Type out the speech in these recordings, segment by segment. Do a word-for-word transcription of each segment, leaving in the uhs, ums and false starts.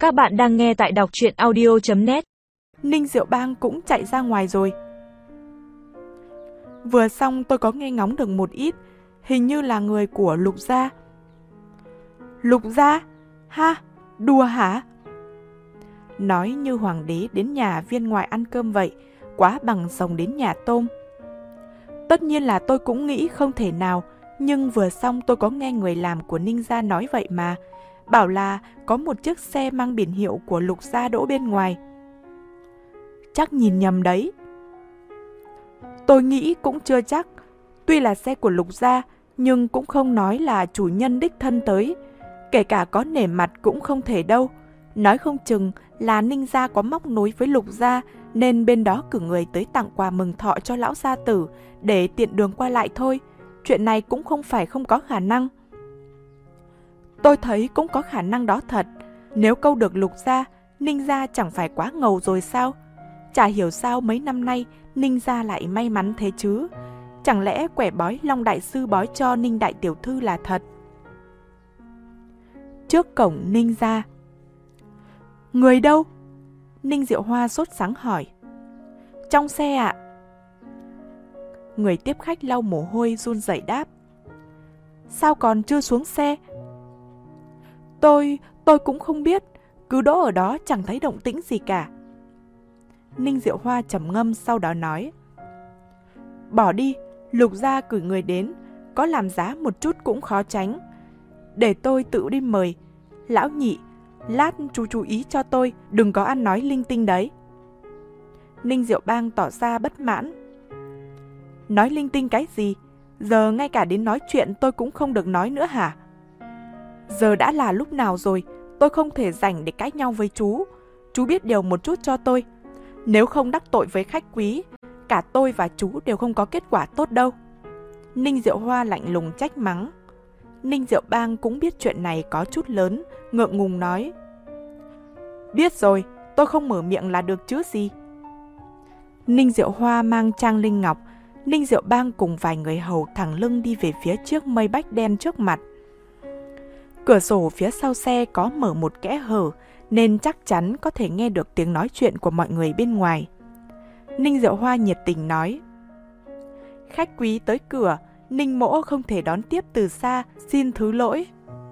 Các bạn đang nghe tại đọc truyện audio chấm net. Ninh Diệu Bang cũng chạy ra ngoài rồi. Vừa xong tôi có nghe ngóng được một ít, hình như là người của Lục gia. Lục gia? Ha, đùa hả? Nói như hoàng đế đến nhà viên ngoại ăn cơm vậy, quá bằng rồng đến nhà tôm. Tất nhiên là tôi cũng nghĩ không thể nào, nhưng vừa xong tôi có nghe người làm của Ninh gia nói vậy mà, bảo là có một chiếc xe mang biển hiệu của Lục gia đỗ bên ngoài. Chắc nhìn nhầm đấy. Tôi nghĩ cũng chưa chắc, tuy là xe của Lục gia, nhưng cũng không nói là chủ nhân đích thân tới, kể cả có nể mặt cũng không thể đâu. Nói không chừng là Ninh gia có móc nối với Lục gia, nên bên đó cử người tới tặng quà mừng thọ cho lão gia tử để tiện đường qua lại thôi. Chuyện này cũng không phải không có khả năng. Tôi thấy cũng có khả năng đó thật. Nếu câu được Lục gia, Ninh gia chẳng phải quá ngầu rồi sao? Chả hiểu sao mấy năm nay Ninh gia lại may mắn thế chứ. Chẳng lẽ quẻ bói Long đại sư bói cho Ninh đại tiểu thư là thật? Trước cổng Ninh gia. Người đâu? Ninh Diệu Hoa sốt sắng hỏi. Trong xe ạ. Người tiếp khách lau mồ hôi run rẩy đáp. Sao còn chưa xuống xe? Tôi, tôi cũng không biết, cứ đỗ ở đó chẳng thấy động tĩnh gì cả. Ninh Diệu Hoa trầm ngâm sau đó nói. Bỏ đi, Lục gia cử người đến, có làm giá một chút cũng khó tránh. Để tôi tự đi mời. Lão nhị, lát chú chú ý cho tôi, đừng có ăn nói linh tinh đấy. Ninh Diệu Bang tỏ ra bất mãn. Nói linh tinh cái gì? Giờ ngay cả đến nói chuyện tôi cũng không được nói nữa hả? Giờ đã là lúc nào rồi, tôi không thể rảnh để cãi nhau với chú. Chú biết điều một chút cho tôi. Nếu không đắc tội với khách quý, cả tôi và chú đều không có kết quả tốt đâu. Ninh Diệu Hoa lạnh lùng trách mắng. Ninh Diệu Bang cũng biết chuyện này có chút lớn, ngượng ngùng nói. Biết rồi, tôi không mở miệng là được chứ gì. Ninh Diệu Hoa mang Trang Linh Ngọc, Ninh Diệu Bang cùng vài người hầu thẳng lưng đi về phía chiếc mây bách đen trước mặt. Cửa sổ phía sau xe có mở một kẽ hở, nên chắc chắn có thể nghe được tiếng nói chuyện của mọi người bên ngoài. Ninh Diệu Hoa nhiệt tình nói. Khách quý tới cửa, Ninh mỗ không thể đón tiếp từ xa, xin thứ lỗi.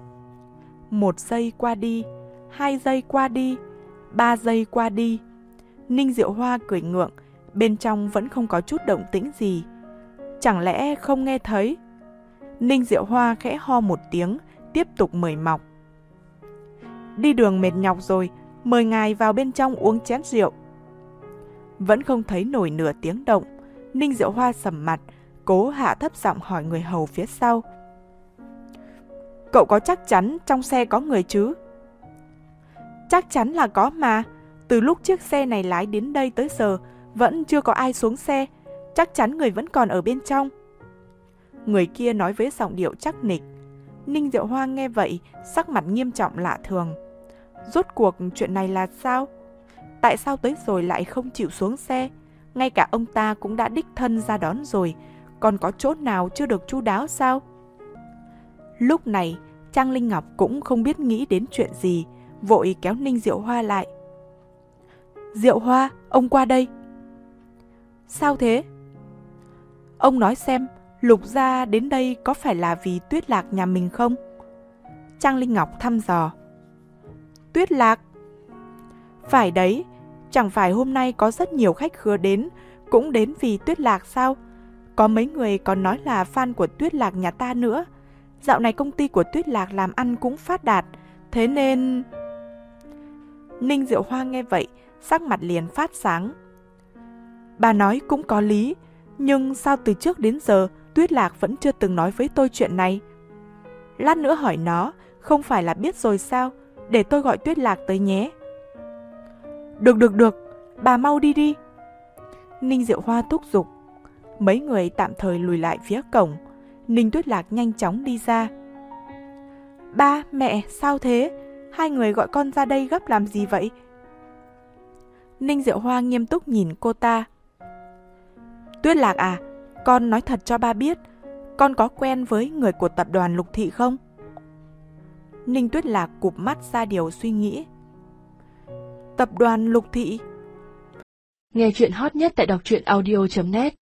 Một giây qua đi, hai giây qua đi, ba giây qua đi. Ninh Diệu Hoa cười ngượng, bên trong vẫn không có chút động tĩnh gì. Chẳng lẽ không nghe thấy? Ninh Diệu Hoa khẽ ho một tiếng, tiếp tục mời mọc. Đi đường mệt nhọc rồi, mời ngài vào bên trong uống chén rượu. Vẫn không thấy nổi nửa tiếng động, Ninh Diệu Hoa sầm mặt, cố hạ thấp giọng hỏi người hầu phía sau. Cậu có chắc chắn trong xe có người chứ? Chắc chắn là có mà, từ lúc chiếc xe này lái đến đây tới giờ, vẫn chưa có ai xuống xe, chắc chắn người vẫn còn ở bên trong. Người kia nói với giọng điệu chắc nịch. Ninh Diệu Hoa nghe vậy, sắc mặt nghiêm trọng lạ thường. Rốt cuộc chuyện này là sao? Tại sao tới rồi lại không chịu xuống xe? Ngay cả ông ta cũng đã đích thân ra đón rồi, còn có chỗ nào chưa được chu đáo sao? Lúc này, Trang Linh Ngọc cũng không biết nghĩ đến chuyện gì, vội kéo Ninh Diệu Hoa lại. Diệu Hoa, ông qua đây. Sao thế? Ông nói xem, Lục gia đến đây có phải là vì Tuyết Lạc nhà mình không? Trang Linh Ngọc thăm dò. Tuyết Lạc? Phải đấy, chẳng phải hôm nay có rất nhiều khách khứa đến, cũng đến vì Tuyết Lạc sao? Có mấy người còn nói là fan của Tuyết Lạc nhà ta nữa. Dạo này công ty của Tuyết Lạc làm ăn cũng phát đạt, thế nên... Ninh Diệu Hoa nghe vậy, sắc mặt liền phát sáng. Bà nói cũng có lý, nhưng sao từ trước đến giờ Tuyết Lạc vẫn chưa từng nói với tôi chuyện này? Lát nữa hỏi nó, không phải là biết rồi sao? Để tôi gọi Tuyết Lạc tới nhé. Được được được, bà mau đi đi. Ninh Diệu Hoa thúc giục. Mấy người tạm thời lùi lại phía cổng. Ninh Tuyết Lạc nhanh chóng đi ra. Ba, mẹ, sao thế? Hai người gọi con ra đây gấp làm gì vậy? Ninh Diệu Hoa nghiêm túc nhìn cô ta. Tuyết Lạc à, con nói thật cho ba biết, con có quen với người của tập đoàn Lục Thị không? Ninh Tuyết Lạc cụp mắt ra điều suy nghĩ. tập đoàn Lục Thị. Nghe chuyện hot nhất tại đọc truyện audio chấm net.